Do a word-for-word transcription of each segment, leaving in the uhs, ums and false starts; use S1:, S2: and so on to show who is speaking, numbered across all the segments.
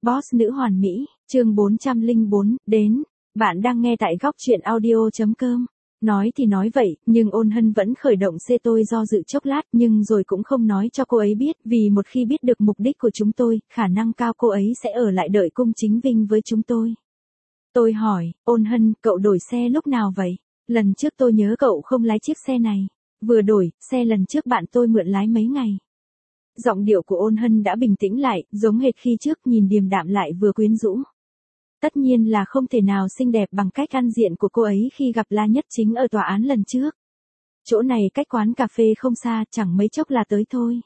S1: Boss nữ hoàn mỹ, chương bốn trăm lẻ bốn, đến. Bạn đang nghe tại góc truyện audio chấm com. Nói thì nói vậy, nhưng Ôn Hân vẫn khởi động xe tôi do dự chốc lát nhưng rồi cũng không nói cho cô ấy biết vì một khi biết được mục đích của chúng tôi, khả năng cao cô ấy sẽ ở lại đợi Cung Chính Vinh với chúng tôi. Tôi hỏi, Ôn Hân, cậu đổi xe lúc nào vậy? Lần trước tôi nhớ cậu không lái chiếc xe này. Vừa đổi, xe lần trước bạn tôi mượn lái mấy ngày. Giọng điệu của Ôn Hân đã bình tĩnh lại, giống hệt khi trước, nhìn điềm đạm lại vừa quyến rũ. Tất nhiên là không thể nào xinh đẹp bằng cách ăn diện của cô ấy khi gặp La Nhất Chính ở tòa án lần trước. Chỗ này cách quán cà phê không xa, chẳng mấy chốc là tới thôi.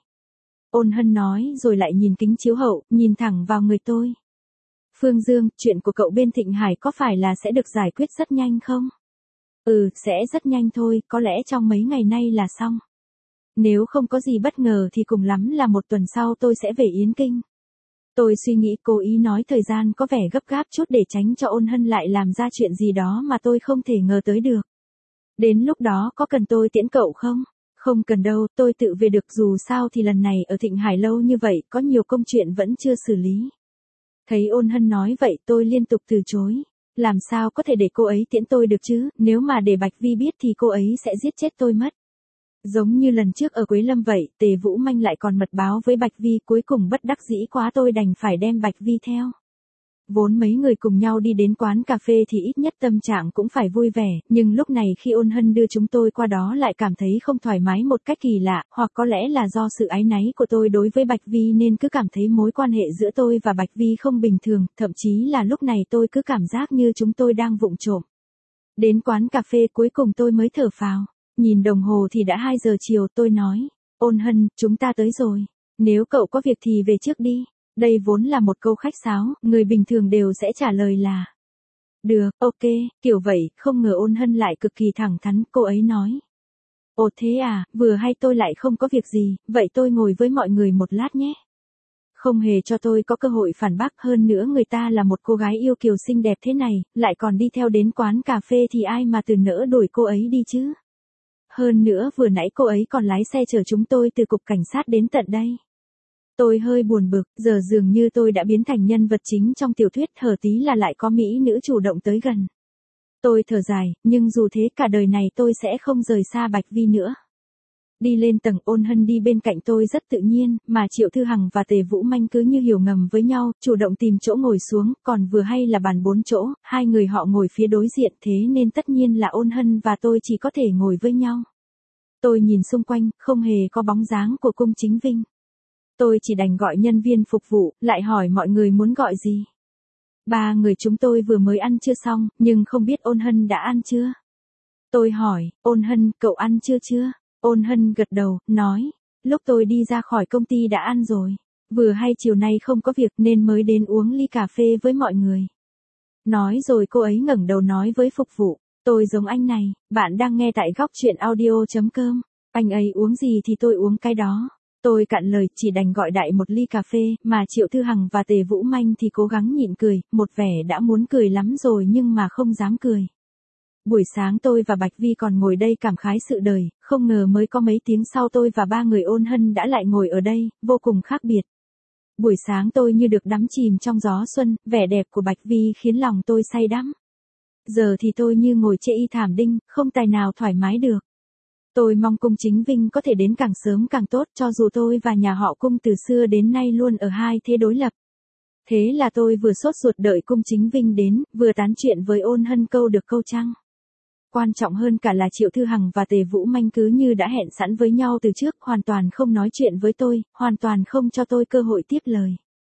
S1: Ôn Hân nói rồi lại nhìn kính chiếu hậu, nhìn thẳng vào người tôi. Phương Dương, chuyện của cậu bên Thịnh Hải có phải là sẽ được giải quyết rất nhanh không? Ừ, sẽ rất nhanh thôi, có lẽ trong mấy ngày nay là xong. Nếu không có gì bất ngờ thì cùng lắm là một tuần sau tôi sẽ về Yến Kinh. Tôi suy nghĩ cố ý nói thời gian có vẻ gấp gáp chút để tránh cho Ôn Hân lại làm ra chuyện gì đó mà tôi không thể ngờ tới được. Đến lúc đó có cần tôi tiễn cậu không? Không cần đâu, tôi tự về được, dù sao thì lần này ở Thịnh Hải lâu như vậy, có nhiều công chuyện vẫn chưa xử lý. Thấy Ôn Hân nói vậy tôi liên tục từ chối. Làm sao có thể để cô ấy tiễn tôi được chứ, nếu mà để Bạch Vi biết thì cô ấy sẽ giết chết tôi mất. Giống như lần trước ở Quế Lâm vậy, Tề Vũ Manh lại còn mật báo với Bạch Vi, cuối cùng bất đắc dĩ quá tôi đành phải đem Bạch Vi theo. Vốn mấy người cùng nhau đi đến quán cà phê thì ít nhất tâm trạng cũng phải vui vẻ, nhưng lúc này khi Ôn Hân đưa chúng tôi qua đó lại cảm thấy không thoải mái một cách kỳ lạ, hoặc có lẽ là do sự áy náy của tôi đối với Bạch Vi nên cứ cảm thấy mối quan hệ giữa tôi và Bạch Vi không bình thường, thậm chí là lúc này tôi cứ cảm giác như chúng tôi đang vụng trộm. Đến quán cà phê cuối cùng tôi mới thở phào. Nhìn đồng hồ thì đã hai giờ chiều, tôi nói, Ôn Hân, chúng ta tới rồi. Nếu cậu có việc thì về trước đi. Đây vốn là một câu khách sáo, người bình thường đều sẽ trả lời là được, ok, kiểu vậy, không ngờ Ôn Hân lại cực kỳ thẳng thắn, cô ấy nói. Ồ thế à, vừa hay tôi lại không có việc gì, vậy tôi ngồi với mọi người một lát nhé. Không hề cho tôi có cơ hội phản bác, hơn nữa người ta là một cô gái yêu kiều xinh đẹp thế này, lại còn đi theo đến quán cà phê thì ai mà từ nỡ đuổi cô ấy đi chứ. Hơn nữa vừa nãy cô ấy còn lái xe chở chúng tôi từ cục cảnh sát đến tận đây. Tôi hơi buồn bực, giờ dường như tôi đã biến thành nhân vật chính trong tiểu thuyết, hở tí là lại có mỹ nữ chủ động tới gần. Tôi thở dài, nhưng dù thế cả đời này tôi sẽ không rời xa Bạch Vi nữa. Đi lên tầng, Ôn Hân đi bên cạnh tôi rất tự nhiên, mà Triệu Thư Hằng và Tề Vũ Manh cứ như hiểu ngầm với nhau, chủ động tìm chỗ ngồi xuống, còn vừa hay là bàn bốn chỗ, hai người họ ngồi phía đối diện, thế nên tất nhiên là Ôn Hân và tôi chỉ có thể ngồi với nhau. Tôi nhìn xung quanh, không hề có bóng dáng của Cung Chính Vinh. Tôi chỉ đành gọi nhân viên phục vụ, lại hỏi mọi người muốn gọi gì. Ba người chúng tôi vừa mới ăn trưa xong, nhưng không biết Ôn Hân đã ăn chưa. Tôi hỏi, Ôn Hân, cậu ăn chưa chưa? Ôn Hân gật đầu, nói, lúc tôi đi ra khỏi công ty đã ăn rồi. Vừa hay chiều nay không có việc nên mới đến uống ly cà phê với mọi người. Nói rồi cô ấy ngẩng đầu nói với phục vụ, tôi giống anh này, bạn đang nghe tại góc truyện audio chấm com. Anh ấy uống gì thì tôi uống cái đó. Tôi cạn lời, chỉ đành gọi đại một ly cà phê, mà Triệu Thư Hằng và Tề Vũ Manh thì cố gắng nhịn cười, một vẻ đã muốn cười lắm rồi nhưng mà không dám cười. Buổi sáng tôi và Bạch Vi còn ngồi đây cảm khái sự đời, không ngờ mới có mấy tiếng sau tôi và ba người Ôn Hân đã lại ngồi ở đây, vô cùng khác biệt. Buổi sáng tôi như được đắm chìm trong gió xuân, vẻ đẹp của Bạch Vi khiến lòng tôi say đắm. Giờ thì tôi như ngồi chê y thảm đinh, không tài nào thoải mái được. Tôi mong Cung Chính Vinh có thể đến càng sớm càng tốt, cho dù tôi và nhà họ Cung từ xưa đến nay luôn ở hai thế đối lập. Thế là tôi vừa sốt ruột đợi Cung Chính Vinh đến, vừa tán chuyện với Ôn Hân câu được câu trăng. Quan trọng hơn cả là Triệu Thư Hằng và Tề Vũ Manh cứ như đã hẹn sẵn với nhau từ trước, hoàn toàn không nói chuyện với tôi, hoàn toàn không cho tôi cơ hội tiếp lời.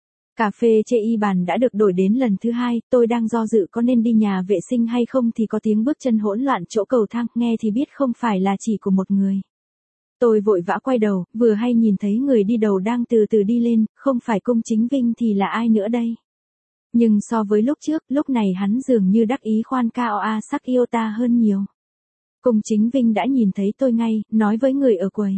S1: Cà phê chê y bàn đã được đổi đến lần thứ hai, tôi đang do dự có nên đi nhà vệ sinh hay không thì có tiếng bước chân hỗn loạn chỗ cầu thang, nghe thì biết không phải là chỉ của một người. Tôi vội vã quay đầu, vừa hay nhìn thấy người đi đầu đang từ từ đi lên, không phải Cung Chính Vinh thì là ai nữa đây. Nhưng so với lúc trước, lúc này hắn dường như đắc ý khoan cao a sắc yêu ta hơn nhiều. Cung Chính Vinh đã nhìn thấy tôi ngay, nói với người ở quầy.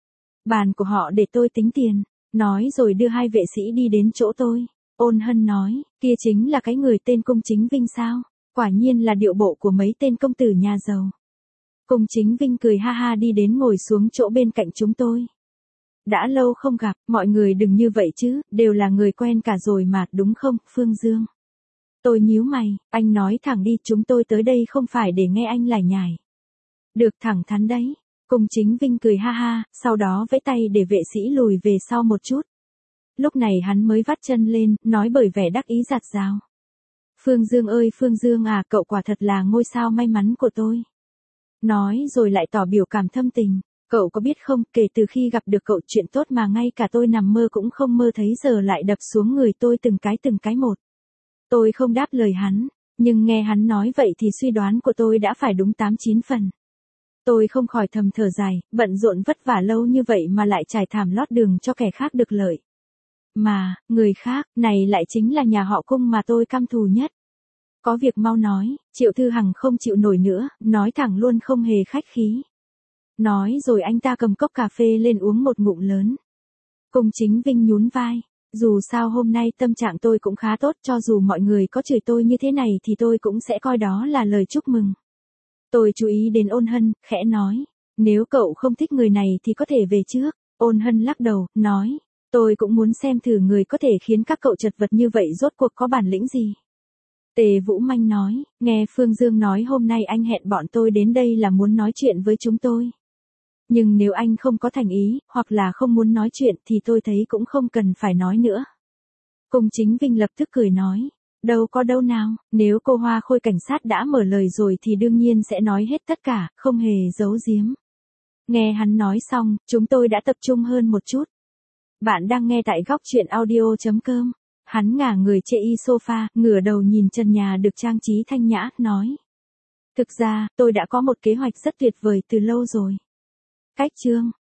S1: Bàn của họ để tôi tính tiền. Nói rồi đưa hai vệ sĩ đi đến chỗ tôi. Ôn Hân nói, kia chính là cái người tên Cung Chính Vinh sao? Quả nhiên là điệu bộ của mấy tên công tử nhà giàu. Cung Chính Vinh cười ha ha đi đến ngồi xuống chỗ bên cạnh chúng tôi. Đã lâu không gặp, mọi người đừng như vậy chứ, đều là người quen cả rồi mà, đúng không, Phương Dương? Tôi nhíu mày, anh nói thẳng đi, chúng tôi tới đây không phải để nghe anh lải nhải. Được, thẳng thắn đấy. Cung Chính Vinh cười ha ha, sau đó vẫy tay để vệ sĩ lùi về sau một chút. Lúc này hắn mới vắt chân lên, nói bởi vẻ đắc ý giặt rào. Phương Dương ơi Phương Dương à, cậu quả thật là ngôi sao may mắn của tôi. Nói rồi lại tỏ biểu cảm thâm tình. Cậu có biết không, kể từ khi gặp được cậu, chuyện tốt mà ngay cả tôi nằm mơ cũng không mơ thấy giờ lại đập xuống người tôi từng cái từng cái một. Tôi không đáp lời hắn, nhưng nghe hắn nói vậy thì suy đoán của tôi đã phải đúng tám chín phần. Tôi không khỏi thầm thở dài, bận rộn vất vả lâu như vậy mà lại trải thảm lót đường cho kẻ khác được lợi. Mà, người khác, này lại chính là nhà họ Cung mà tôi căm thù nhất. Có việc mau nói, Triệu Thư Hằng không chịu nổi nữa, nói thẳng luôn không hề khách khí. Nói rồi anh ta cầm cốc cà phê lên uống một ngụm lớn. Cung Chính Vinh nhún vai, dù sao hôm nay tâm trạng tôi cũng khá tốt, cho dù mọi người có chửi tôi như thế này thì tôi cũng sẽ coi đó là lời chúc mừng. Tôi chú ý đến Ôn Hân, khẽ nói, nếu cậu không thích người này thì có thể về trước. Ôn Hân lắc đầu, nói, tôi cũng muốn xem thử người có thể khiến các cậu chật vật như vậy rốt cuộc có bản lĩnh gì. Tề Vũ Manh nói, nghe Phương Dương nói hôm nay anh hẹn bọn tôi đến đây là muốn nói chuyện với chúng tôi. Nhưng nếu anh không có thành ý, hoặc là không muốn nói chuyện thì tôi thấy cũng không cần phải nói nữa. Cung Chính Vinh lập tức cười nói, đâu có đâu nào, nếu cô Hoa Khôi cảnh sát đã mở lời rồi thì đương nhiên sẽ nói hết tất cả, không hề giấu giếm. Nghe hắn nói xong, chúng tôi đã tập trung hơn một chút. Bạn đang nghe tại góc truyện audio chấm com. Hắn ngả người chê y sofa, ngửa đầu nhìn trần nhà được trang trí thanh nhã, nói. Thực ra, tôi đã có một kế hoạch rất tuyệt vời từ lâu rồi. Cách chương.